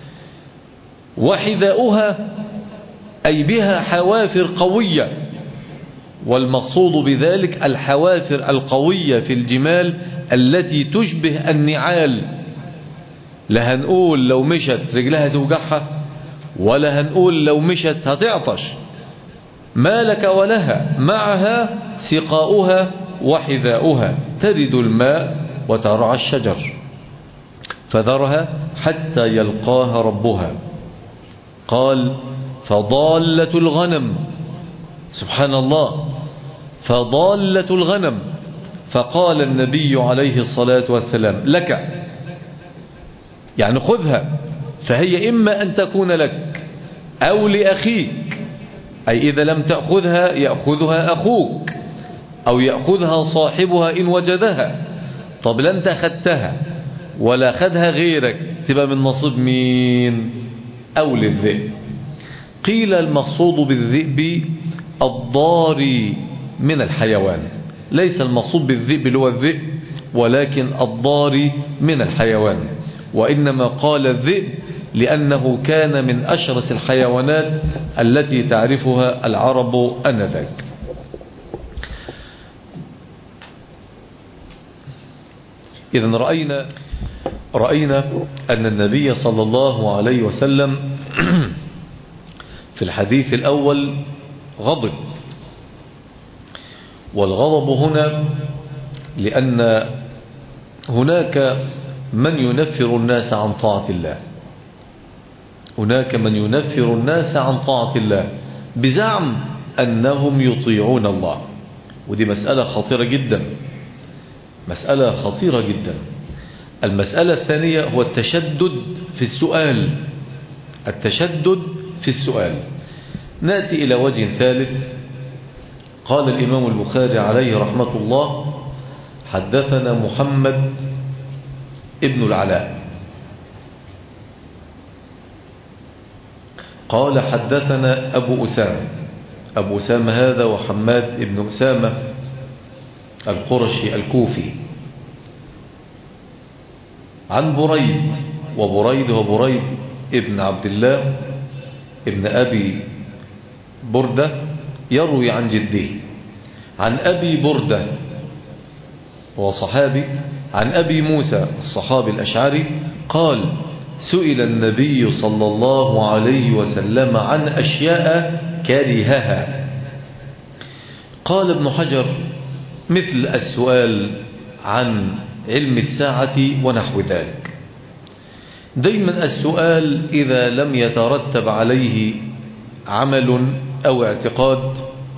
وحذاؤها أي بها حوافر قوية، والمقصود بذلك الحوافر القوية في الجمال التي تشبه النعال، لا هنقول لو مشت رجلها توجعها، ولا هنقول لو مشت هتعطش. ما لك ولها، معها سقاؤها وحذاؤها، ترد الماء وترعى الشجر، فذرها حتى يلقاها ربها. قال فضالة الغنم، سبحان الله، فضالة الغنم. فقال النبي عليه الصلاة والسلام لك، يعني خذها، فهي إما أن تكون لك أو لأخيك، أي إذا لم تأخذها يأخذها أخوك أو يأخذها صاحبها إن وجدها. طب لا أنت أخذتها ولا أخذها غيرك، تبقى من نصيب مين؟ أو للذئب. قيل المقصود بالذئب الضاري من الحيوان، ليس المقصود بالذئب اللي هو الذئب، ولكن الضاري من الحيوان. وإنما قال الذئب لأنه كان من أشرس الحيوانات التي تعرفها العرب آنذاك. إذن رأينا رأينا أن النبي صلى الله عليه وسلم في الحديث الأول غضب، والغضب هنا لأن هناك من ينفر الناس عن طاعة الله، هناك من ينفر الناس عن طاعة الله بزعم أنهم يطيعون الله، ودي مسألة خطيرة جدا، مسألة خطيرة جدا. المسألة الثانية هو التشدد في السؤال، التشدد في السؤال. نأتي إلى وجه ثالث. قال الإمام البخاري عليه رحمة الله: حدثنا محمد ابن العلاء قال حدثنا أبو أسامة. أبو أسامة هذا وحماد ابن أسامة القرشي الكوفي، عن بريد، وبريد هو بريد ابن عبد الله ابن أبي بردة، يروي عن جده عن أبي بردة هو صحابي، عن أبي موسى الصحابي الأشعري قال: سئل النبي صلى الله عليه وسلم عن أشياء كرهها. قال ابن حجر: مثل السؤال عن علم الساعة ونحو ذلك. دايما السؤال إذا لم يترتب عليه عمل أو اعتقاد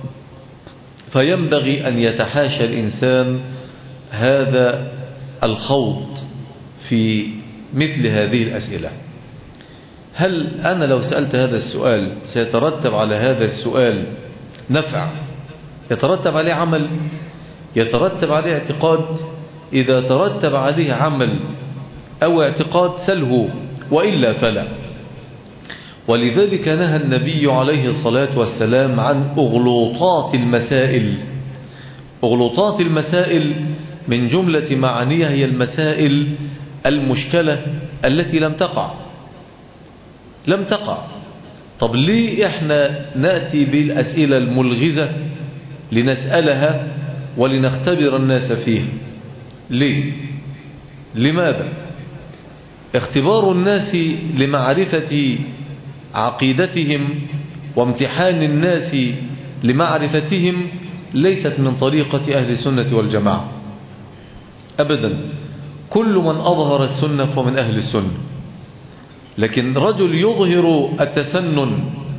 فينبغي أن يتحاشى الإنسان هذا الخوض في مثل هذه الأسئلة. هل أنا لو سألت هذا السؤال سيترتب على هذا السؤال نفع، يترتب عليه عمل، يترتب عليه اعتقاد؟ إذا ترتب عليه عمل أو اعتقاد سله، وإلا فلا. ولذلك نهى النبي عليه الصلاة والسلام عن أغلوطات المسائل. أغلوطات المسائل من جملة معانيها هي المسائل المشكلة التي لم تقع لم تقع طب ليه إحنا نأتي بالأسئلة الملغزة لنسألها ولنختبر الناس فيها؟ ليه؟ لماذا؟ اختبار الناس لمعرفة عقيدتهم وامتحان الناس لمعرفتهم ليست من طريقة أهل السنة والجماعة أبدا. كل من أظهر السنة فهو من أهل السنة، لكن رجل يظهر التسنن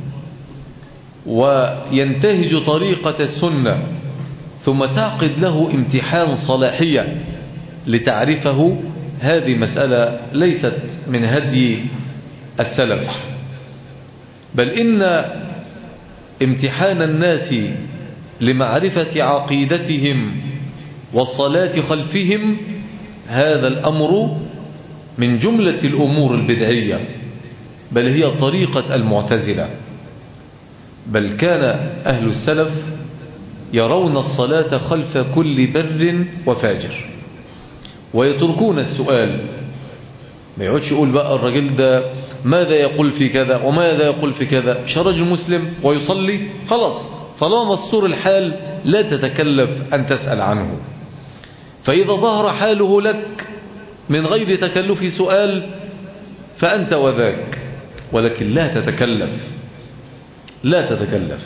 وينتهج طريقة السنة ثم تعقد له امتحان صلاحية لتعرفه، هذه مسألة ليست من هدي السلف، بل إن امتحان الناس لمعرفة عقيدتهم والصلاة خلفهم هذا الأمر من جملة الأمور البدعية، بل هي طريقة المعتزلة. بل كان أهل السلف يرون الصلاة خلف كل بر وفاجر ويتركون السؤال. ما يقعدش يقول بقى الرجل ده ماذا يقول في كذا وماذا يقول في كذا، مش رجل مسلم ويصلي خلاص، طالما مستور الحال لا تتكلف أن تسأل عنه. فإذا ظهر حاله لك من غير تكلف سؤال فأنت وذاك، ولكن لا تتكلف لا تتكلف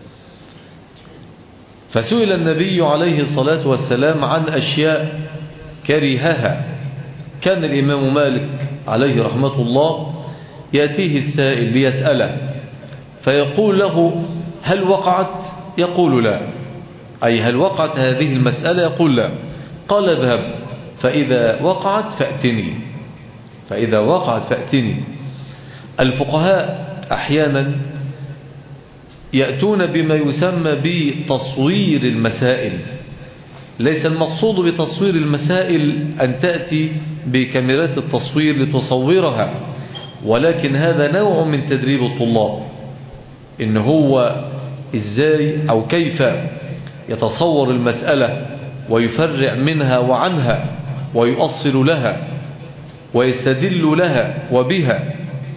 فسئل النبي عليه الصلاة والسلام عن أشياء كرهها. كان الإمام مالك عليه رحمة الله يأتيه السائل ليسأله فيقول له: هل وقعت؟ يقول لا. أي هل وقعت هذه المسألة؟ يقول لا. قال: اذهب فإذا وقعت فأتني فإذا وقعت فأتني. الفقهاء أحيانا يأتون بما يسمى بتصوير المسائل. ليس المقصود بتصوير المسائل أن تأتي بكاميرات التصوير لتصورها، ولكن هذا نوع من تدريب الطلاب، إن هو إزاي أو كيف يتصور المسألة ويفرع منها وعنها ويؤصل لها ويستدل لها وبها،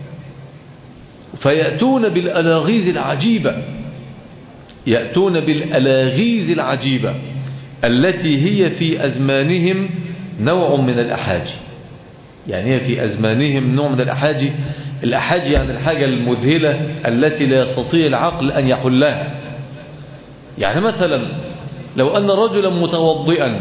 فيأتون بالألاغيز العجيبة يأتون بالألاغيز العجيبة التي هي في أزمانهم نوع من الأحاجي. يعني هي في أزمانهم نوع من الأحاجي. الأحاجي يعني الحاجة المذهلة التي لا يستطيع العقل أن يحلها. يعني مثلا لو أن رجلا متوضئا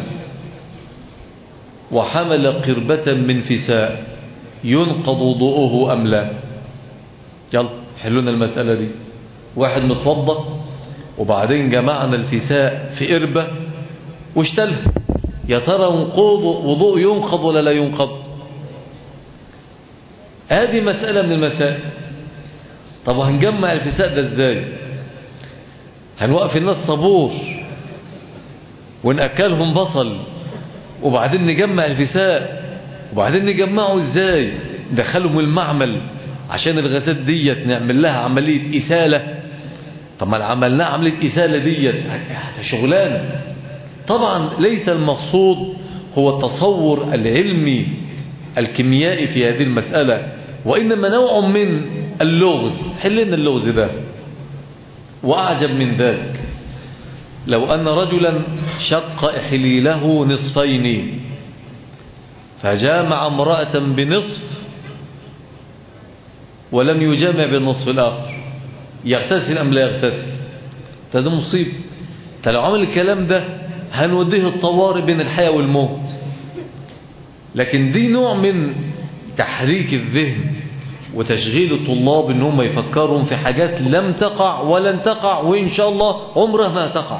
وحمل قربة من فساء ينقض وضوءه أم لا؟ يلا حلونا المسألة دي. واحد متوضأ وبعدين جمعنا الفساء في قربة واشتلها، يا ترى وضوء ينقض ولا لا ينقض؟ هذه مسألة من المسائل. طب هنجمع الفساء ده ازاي؟ هنوقف الناس طابور ونأكلهم بصل وبعدين نجمع الفساء وبعدين نجمعه ازاي؟ ندخلهم المعمل عشان الغازات ديت نعمل لها عملية إسالة. طب ما عملناها عملية إسالة ديت شغلانة. طبعا ليس المقصود هو التصور العلمي الكيميائي في هذه المسألة، وإنما نوع من اللغز. حلنا اللغز ده. وأعجب من ذلك لو أن رجلا شق إحليله نصفين فجامع امرأة بنصف ولم يجامع بالنصف الآخر، يغتسل أم لا يغتسل؟ ده مصيب. لو عمل الكلام ده هنوديه الطوارئ بين الحياة والموت. لكن دي نوع من تحريك الذهن وتشغيل الطلاب ان هم يفكروا في حاجات لم تقع ولن تقع وإن شاء الله عمرها ما تقع.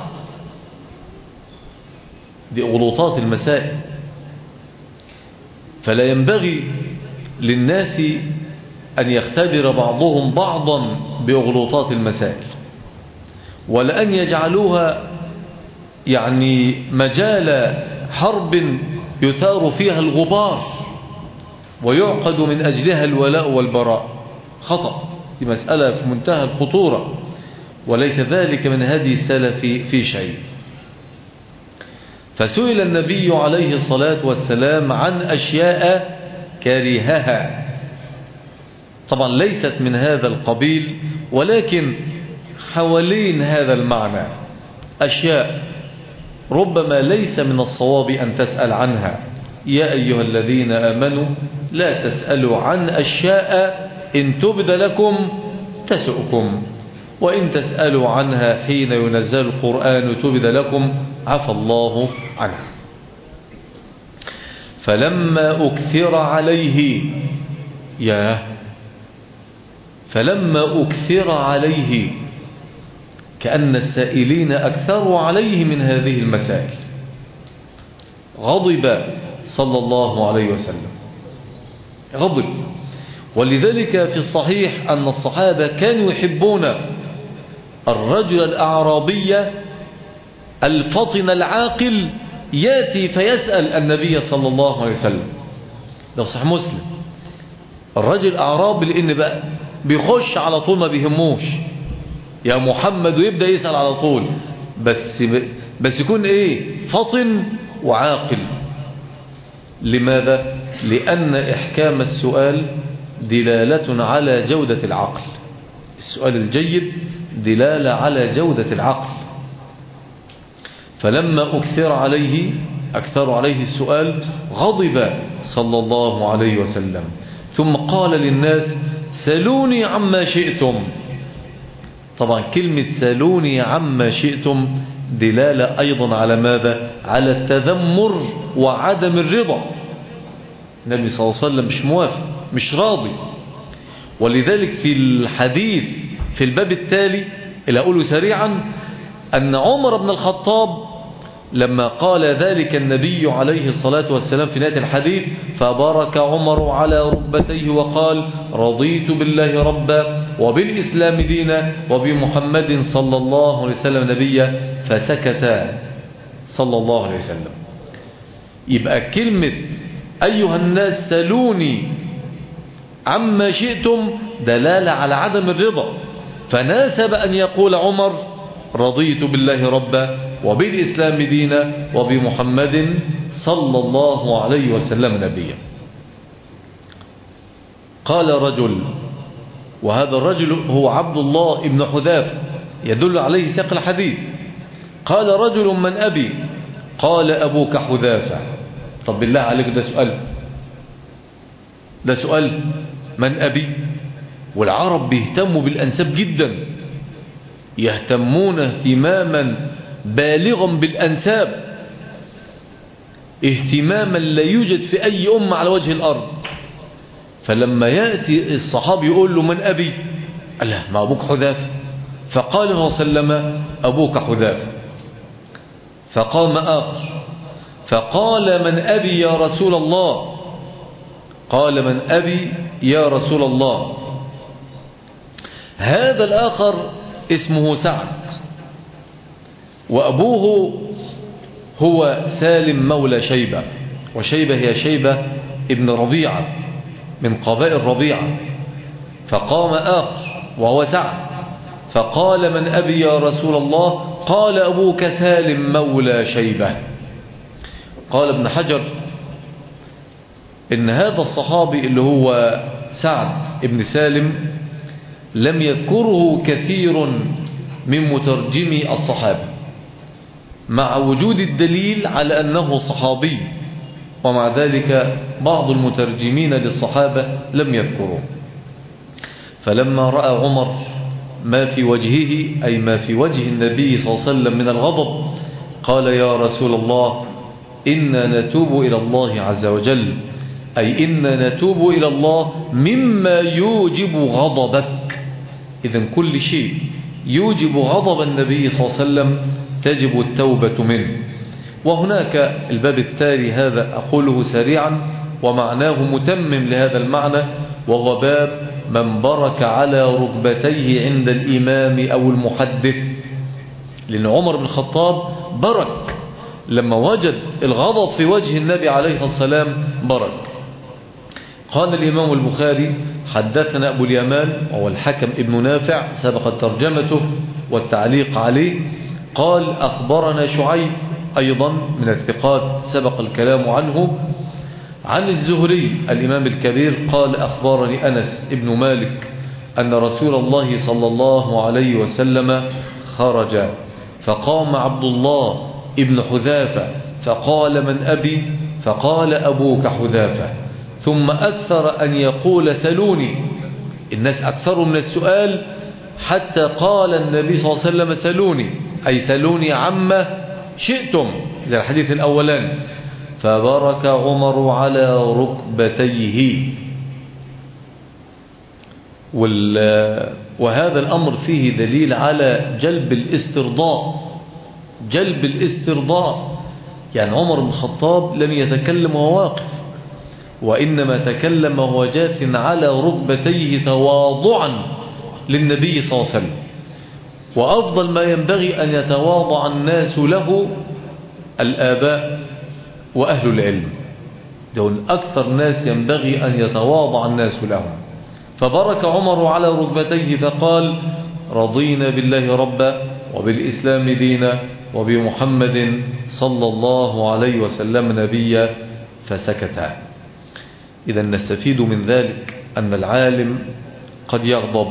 دي غلطات المسائل. فلا ينبغي للناس أن يختبر بعضهم بعضا بأغلوطات المسائل، ولأن يجعلوها يعني مجال حرب يثار فيها الغبار ويعقد من أجلها الولاء والبراء. خطأ. دي مسألة في منتهى الخطورة، وليس ذلك من هدي السلف في شيء. فسئل النبي عليه الصلاة والسلام عن أشياء كرهها، طبعا ليست من هذا القبيل ولكن حوالين هذا المعنى. أشياء ربما ليس من الصواب أن تسأل عنها. يا أيها الذين آمنوا لا تسألوا عن أشياء إن تبد لكم تسؤكم، وإن تسألوا عنها حين ينزل القرآن تبد لكم عفى الله عنها. فلما أكثر عليه يا فلما أكثر عليه كأن السائلين أكثروا عليه من هذه المسائل غضب صلى الله عليه وسلم. غضب. ولذلك في الصحيح أن الصحابة كانوا يحبون الرجل الأعرابي الفطن العاقل يأتي فيسأل النبي صلى الله عليه وسلم. ده صحيح مسلم. الرجل الأعرابي لأن بقى بيخش على طول ما بيهموش يا محمد ويبدأ يسأل على طول، بس بس يكون ايه؟ فطن وعاقل. لماذا؟ لأن إحكام السؤال دلالة على جودة العقل. السؤال الجيد دلالة على جودة العقل. فلما أكثر عليه أكثر عليه السؤال غضب صلى الله عليه وسلم، ثم قال للناس سلوني عما شئتم. طبعا كلمة سلوني عما شئتم دلالة أيضا على ماذا؟ على التذمر وعدم الرضا. النبي صلى الله عليه وسلم مش موافق، مش راضي. ولذلك في الحديث في الباب التالي اللي أقوله سريعا أن عمر بن الخطاب لما قال ذلك النبي عليه الصلاة والسلام في نهاية الحديث فبارك عمر على ركبتيه وقال رضيت بالله ربا وبالإسلام دينا وبمحمد صلى الله عليه وسلم نبيا، فسكت صلى الله عليه وسلم. يبقى كلمة أيها الناس سلوني عما شئتم دلالة على عدم الرضا، فناسب أن يقول عمر رضيت بالله ربا وبالإسلام دينا وبمحمد صلى الله عليه وسلم نبيا. قال رجل، وهذا الرجل هو عبد الله بن حذافة يدل عليه سياق الحديث. قال رجل من أبي؟ قال أبوك حذافة. طب بالله عليك ده سؤال، ده سؤال. من أبي؟ والعرب بيهتموا بالأنساب جدا، يهتمون اهتماما بالغا بالأنساب، اهتماما لا يوجد في أي أمة على وجه الأرض. فلما يأتي الصحابي يقول له من أبي؟ قال له ما أبوك حذافة. فقال الله سلم أبوك حذافة. فقام آخر فقال من أبي يا رسول الله؟ قال من أبي يا رسول الله. هذا الآخر اسمه سعد، وأبوه هو سالم مولى شيبة، وشيبة هي شيبة ابن ربيعة من قبائل ربيعة. فقام آخر وهو سعد فقال من أبي يا رسول الله؟ قال أبوك سالم مولى شيبة. قال ابن حجر إن هذا الصحابي اللي هو سعد ابن سالم لم يذكره كثير من مترجمي الصحابة، مع وجود الدليل على أنه صحابي، ومع ذلك بعض المترجمين للصحابة لم يذكروه. فلما رأى عمر ما في وجهه، أي ما في وجه النبي صلى الله عليه وسلم من الغضب، قال يا رسول الله إنا نتوب إلى الله عز وجل، أي إنا نتوب إلى الله مما يوجب غضبك. إذن كل شيء يوجب غضب النبي صلى الله عليه وسلم تجب التوبة منه. وهناك الباب التالي هذا أقوله سريعا ومعناه متمم لهذا المعنى، وهو باب من برك على ركبتيه عند الإمام أو المحدث. لأن عمر بن الخطاب برك لما وجد الغضب في وجه النبي عليه السلام برك. قال الإمام البخاري حدثنا أبو اليمان وهو الحكم ابن نافع، سبقت ترجمته والتعليق عليه. قال أخبرنا شعيب أيضا من الثقات سبق الكلام عنه، عن الزهري الإمام الكبير قال أخبرني أنس ابن مالك أن رسول الله صلى الله عليه وسلم خرج فقام عبد الله ابن حذافة فقال من أبي؟ فقال أبوك حذافة. ثم أكثر أن يقول سلوني، الناس أكثروا من السؤال حتى قال النبي صلى الله عليه وسلم سلوني، أي سلوني عما شئتم، زي الحديث الأولاني. فبرك عمر على ركبتيه. وهذا الأمر فيه دليل على جلب الاسترضاء، جلب الاسترضاء. يعني عمر بن الخطاب لم يتكلم وهو واقف، وإنما تكلم وهو جاث على ركبتيه تواضعا للنبي صلى الله عليه وسلم. وأفضل ما ينبغي أن يتواضع الناس له الآباء وأهل العلم، دون أكثر ناس ينبغي أن يتواضع الناس لهم. فبرك عمر على ركبتيه فقال رضينا بالله ربا وبالإسلام دينا وبمحمد صلى الله عليه وسلم نبيا، فسكت. إذا نستفيد من ذلك أن العالم قد يغضب،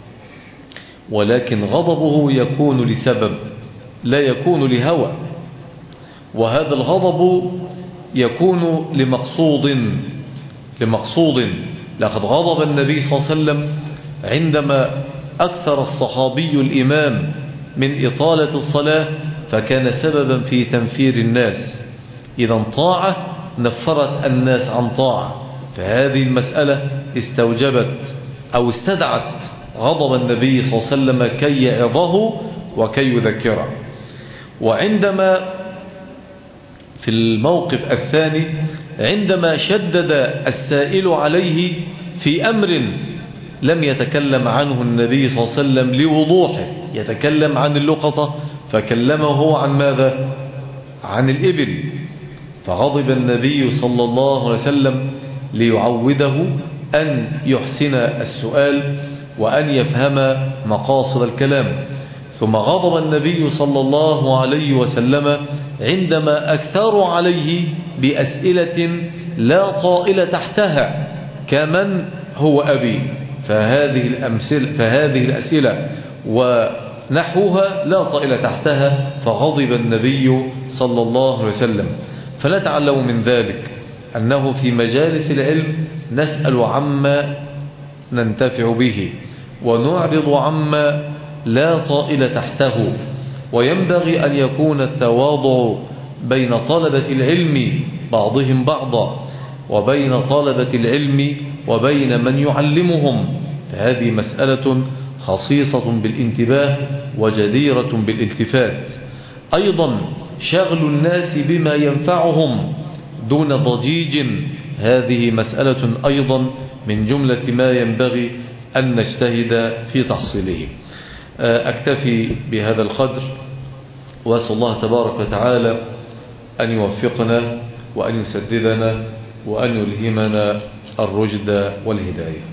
ولكن غضبه يكون لسبب لا يكون لهوى، وهذا الغضب يكون لمقصود لمقصود لقد غضب النبي صلى الله عليه وسلم عندما أكثر الصحابي الإمام من إطالة الصلاة فكان سببا في تنفير الناس. إذا طاعة نفرت الناس عن طاعة، فهذه المسألة استوجبت أو استدعت غضب النبي صلى الله عليه وسلم كي يعظه وكي يذكره. وعندما في الموقف الثاني عندما شدد السائل عليه في أمر لم يتكلم عنه النبي صلى الله عليه وسلم لوضوحه، يتكلم عن اللقطة فكلمه هو عن ماذا؟ عن الإبل. فغضب النبي صلى الله عليه وسلم ليعوده أن يحسن السؤال وأن يفهم مقاصد الكلام. ثم غضب النبي صلى الله عليه وسلم عندما أكثروا عليه بأسئلة لا طائل تحتها كمن هو أبي، فهذه الأمثلة فهذه الأسئلة ونحوها لا طائل تحتها، فغضب النبي صلى الله عليه وسلم. فنتعلم من ذلك أنه في مجالس العلم نسأل عما ننتفع به ونعرض عما لا طائل تحته. وينبغي أن يكون التواضع بين طلبة العلم بعضهم بعضا، وبين طلبة العلم وبين من يعلمهم، فهذه مسألة خصيصة بالانتباه وجديرة بالالتفات. أيضا شغل الناس بما ينفعهم دون ضجيج، هذه مسألة أيضا من جملة ما ينبغي أن نجتهد في تحصيله. أكتفي بهذا القدر، وأسأل الله تبارك وتعالى أن يوفقنا وأن يسددنا وأن يلهمنا الرشد والهداية.